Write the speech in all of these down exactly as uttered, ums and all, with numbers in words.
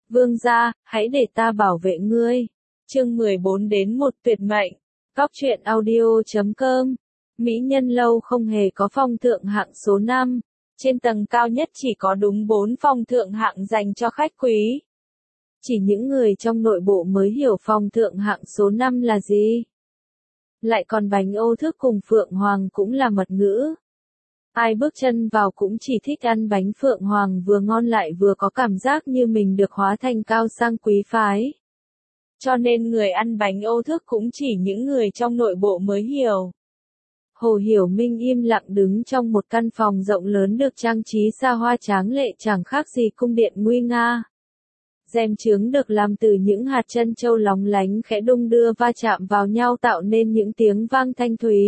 Vương gia, hãy để ta bảo vệ ngươi. Chương mười bốn đến một tuyệt mệnh. Cóc truyện audio chấm com. Mỹ Nhân Lâu không hề có phòng thượng hạng số năm. Trên tầng cao nhất chỉ có đúng bốn phòng thượng hạng dành cho khách quý. Chỉ những người trong nội bộ mới hiểu phòng thượng hạng số năm là gì. Lại còn bánh ô thức cùng Phượng Hoàng cũng là mật ngữ. Ai bước chân vào cũng chỉ thích ăn bánh Phượng Hoàng vừa ngon lại vừa có cảm giác như mình được hóa thành cao sang quý phái. Cho nên người ăn bánh ô thức cũng chỉ những người trong nội bộ mới hiểu. Hồ Hiểu Minh im lặng đứng trong một căn phòng rộng lớn được trang trí xa hoa tráng lệ chẳng khác gì cung điện nguy nga. Rèm chướng được làm từ những hạt trân châu lóng lánh khẽ đung đưa va chạm vào nhau tạo nên những tiếng vang thanh thúy.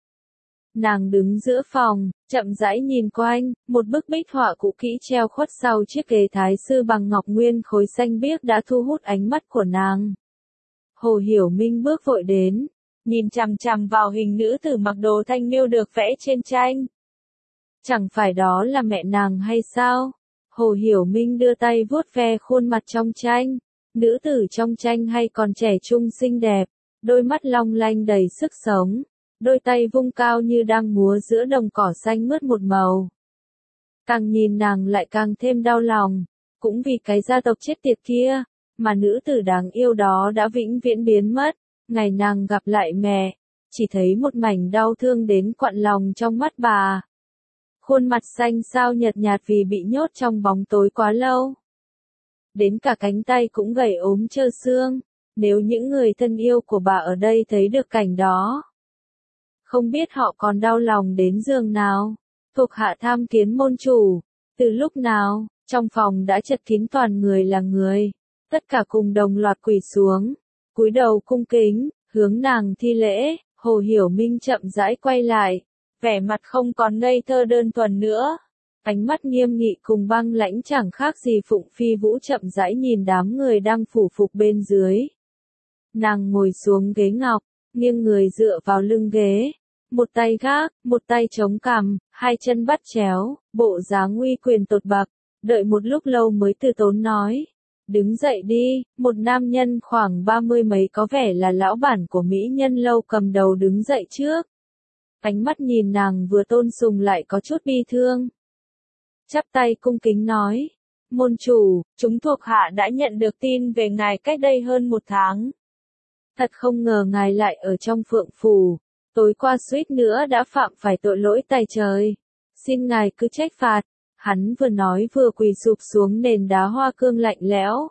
Nàng đứng giữa phòng, chậm rãi nhìn quanh, một bức bích họa cũ kỹ treo khuất sau chiếc ghế thái sư bằng ngọc nguyên khối xanh biếc đã thu hút ánh mắt của nàng. Hồ Hiểu Minh bước vội đến, nhìn chằm chằm vào hình nữ tử mặc đồ thanh miêu được vẽ trên tranh. Chẳng phải đó là mẹ nàng hay sao? Hồ Hiểu Minh đưa tay vuốt ve khuôn mặt trong tranh. Nữ tử trong tranh hay còn trẻ trung xinh đẹp, đôi mắt long lanh đầy sức sống, đôi tay vung cao như đang múa giữa đồng cỏ xanh mướt một màu. Càng nhìn nàng lại càng thêm đau lòng, cũng vì cái gia tộc chết tiệt kia, mà nữ tử đáng yêu đó đã vĩnh viễn biến mất. Ngày nàng gặp lại mẹ, chỉ thấy một mảnh đau thương đến quặn lòng trong mắt bà. Khuôn mặt xanh xao nhợt nhạt vì bị nhốt trong bóng tối quá lâu. Đến cả cánh tay cũng gầy ốm trơ xương, nếu những người thân yêu của bà ở đây thấy được cảnh đó. Không biết họ còn đau lòng đến giường nào. Thuộc hạ tham kiến môn chủ. Từ lúc nào, trong phòng đã chật kín toàn người là người. Tất cả cùng đồng loạt quỳ xuống, cúi đầu cung kính, hướng nàng thi lễ. Hồ Hiểu Minh chậm rãi quay lại, vẻ mặt không còn ngây thơ đơn thuần nữa. Ánh mắt nghiêm nghị cùng băng lãnh chẳng khác gì Phụng Phi Vũ chậm rãi nhìn đám người đang phủ phục bên dưới. Nàng ngồi xuống ghế ngọc, nghiêng người dựa vào lưng ghế. Một tay gác, một tay chống cằm, hai chân bắt chéo, bộ dáng uy quyền tột bậc. Đợi một lúc lâu mới từ tốn nói. Đứng dậy đi. Một nam nhân khoảng ba mươi mấy có vẻ là lão bản của Mỹ Nhân Lâu cầm đầu đứng dậy trước. Ánh mắt nhìn nàng vừa tôn sùng lại có chút bi thương. Chắp tay cung kính nói. Môn chủ, chúng thuộc hạ đã nhận được tin về ngài cách đây hơn một tháng. Thật không ngờ ngài lại ở trong Phượng Phủ. Tối qua suýt nữa đã phạm phải tội lỗi tày trời. Xin ngài cứ trách phạt. Hắn vừa nói vừa quỳ sụp xuống nền đá hoa cương lạnh lẽo.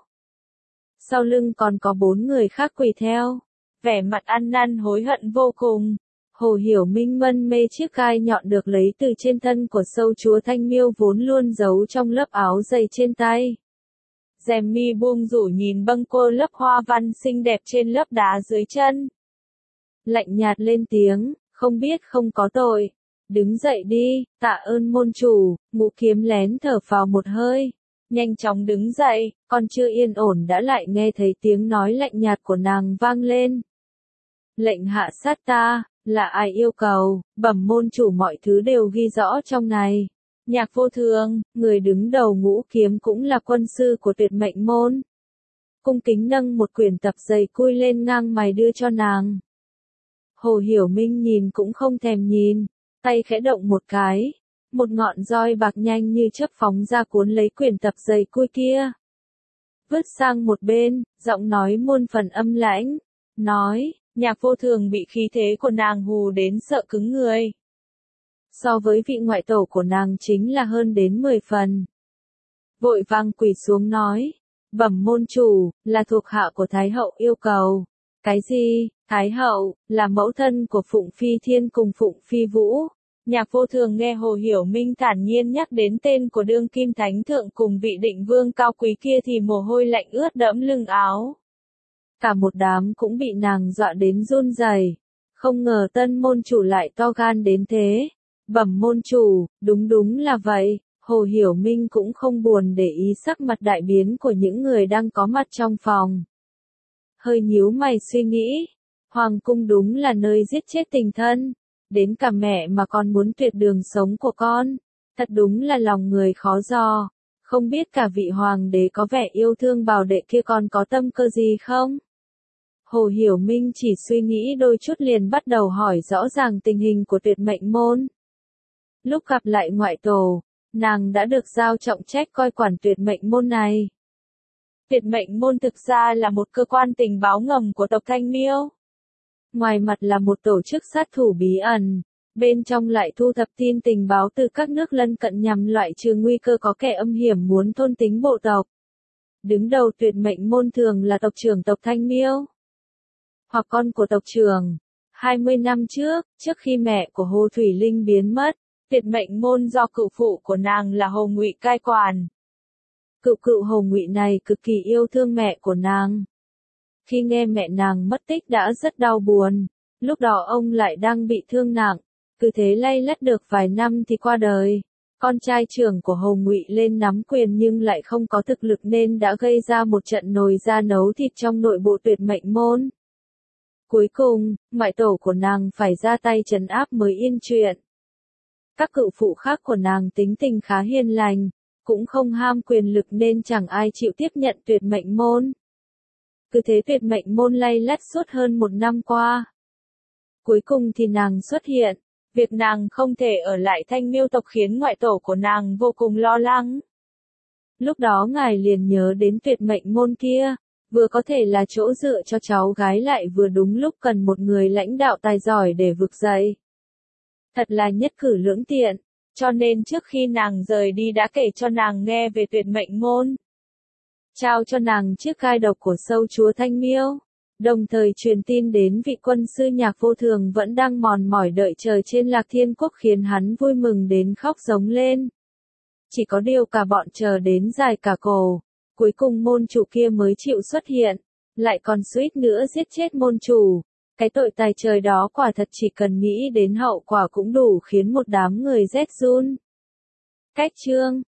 Sau lưng còn có bốn người khác quỳ theo. Vẻ mặt ăn năn hối hận vô cùng. Hồ Hiểu Minh mân mê chiếc gai nhọn được lấy từ trên thân của sâu chúa Thanh Miêu vốn luôn giấu trong lớp áo dày trên tay. Rèm mi buông rủ nhìn bâng cô lớp hoa văn xinh đẹp trên lớp đá dưới chân. Lạnh nhạt lên tiếng, không biết không có tội. Đứng dậy đi, tạ ơn môn chủ. Ngũ Kiếm lén thở phào một hơi. Nhanh chóng đứng dậy, còn chưa yên ổn đã lại nghe thấy tiếng nói lạnh nhạt của nàng vang lên. Lệnh hạ sát ta, là ai yêu cầu, bẩm môn chủ mọi thứ đều ghi rõ trong này. Nhạc Vô Thường, người đứng đầu Ngũ Kiếm cũng là quân sư của Tuyệt Mệnh môn. Cung kính nâng một quyển tập dày cui lên ngang mày đưa cho nàng. Hồ Hiểu Minh nhìn cũng không thèm nhìn, tay khẽ động một cái, một ngọn roi bạc nhanh như chớp phóng ra cuốn lấy quyển tập dày cui kia. Vứt sang một bên, giọng nói muôn phần âm lãnh, nói, Nhạc Vô Thường bị khí thế của nàng hù đến sợ cứng người. So với vị ngoại tổ của nàng chính là hơn đến mười phần. Vội vàng quỳ xuống nói, bẩm môn chủ, là thuộc hạ của Thái Hậu yêu cầu. Cái gì? Thái Hậu, là mẫu thân của Phụng Phi Thiên cùng Phụng Phi Vũ. Nhạc Vô Thường nghe Hồ Hiểu Minh thản nhiên nhắc đến tên của đương kim thánh thượng cùng vị định vương cao quý kia thì mồ hôi lạnh ướt đẫm lưng áo. Cả một đám cũng bị nàng dọa đến run rẩy. Không ngờ tân môn chủ lại to gan đến thế. Bẩm môn chủ, đúng đúng là vậy. Hồ Hiểu Minh cũng không buồn để ý sắc mặt đại biến của những người đang có mặt trong phòng. Hơi nhíu mày suy nghĩ. Hoàng cung đúng là nơi giết chết tình thân. Đến cả mẹ mà còn muốn tuyệt đường sống của con. Thật đúng là lòng người khó dò. Không biết cả vị hoàng đế có vẻ yêu thương bảo đệ kia còn có tâm cơ gì không? Hồ Hiểu Minh chỉ suy nghĩ đôi chút liền bắt đầu hỏi rõ ràng tình hình của tuyệt mệnh môn. Lúc gặp lại ngoại tổ, nàng đã được giao trọng trách coi quản tuyệt mệnh môn này. Tuyệt mệnh môn thực ra là một cơ quan tình báo ngầm của tộc Thanh Miêu. Ngoài mặt là một tổ chức sát thủ bí ẩn, bên trong lại thu thập tin tình báo từ các nước lân cận nhằm loại trừ nguy cơ có kẻ âm hiểm muốn thôn tính bộ tộc. Đứng đầu tuyệt mệnh môn thường là tộc trưởng tộc Thanh Miêu, hoặc con của tộc trưởng. hai mươi năm trước, trước khi mẹ của Hồ Thủy Linh biến mất, tuyệt mệnh môn do cựu phụ của nàng là Hồ Ngụy cai quản. Cựu cựu Hồ Ngụy này cực kỳ yêu thương mẹ của nàng. Khi nghe mẹ nàng mất tích đã rất đau buồn, lúc đó ông lại đang bị thương nặng, cứ thế lay lắt được vài năm thì qua đời. Con trai trưởng của Hồ Ngụy lên nắm quyền nhưng lại không có thực lực nên đã gây ra một trận nồi da nấu thịt trong nội bộ tuyệt mệnh môn. Cuối cùng, ngoại tổ của nàng phải ra tay trấn áp mới yên chuyện. Các cựu phụ khác của nàng tính tình khá hiền lành, cũng không ham quyền lực nên chẳng ai chịu tiếp nhận tuyệt mệnh môn. Cứ thế tuyệt mệnh môn lay lắt suốt hơn một năm qua. Cuối cùng thì nàng xuất hiện, việc nàng không thể ở lại Thanh Miêu tộc khiến ngoại tổ của nàng vô cùng lo lắng. Lúc đó ngài liền nhớ đến tuyệt mệnh môn kia, vừa có thể là chỗ dựa cho cháu gái lại vừa đúng lúc cần một người lãnh đạo tài giỏi để vực dậy. Thật là nhất cử lưỡng tiện, cho nên trước khi nàng rời đi đã kể cho nàng nghe về tuyệt mệnh môn. Trao cho nàng chiếc gai độc của sâu chúa Thanh Miêu, đồng thời truyền tin đến vị quân sư nhạc vô thường vẫn đang mòn mỏi đợi chờ trên Lạc Thiên Quốc khiến hắn vui mừng đến khóc giống lên. Chỉ có điều cả bọn chờ đến dài cả cổ, cuối cùng môn chủ kia mới chịu xuất hiện, lại còn suýt nữa giết chết môn chủ. Cái tội tài trời đó quả thật chỉ cần nghĩ đến hậu quả cũng đủ khiến một đám người rét run. Cách chương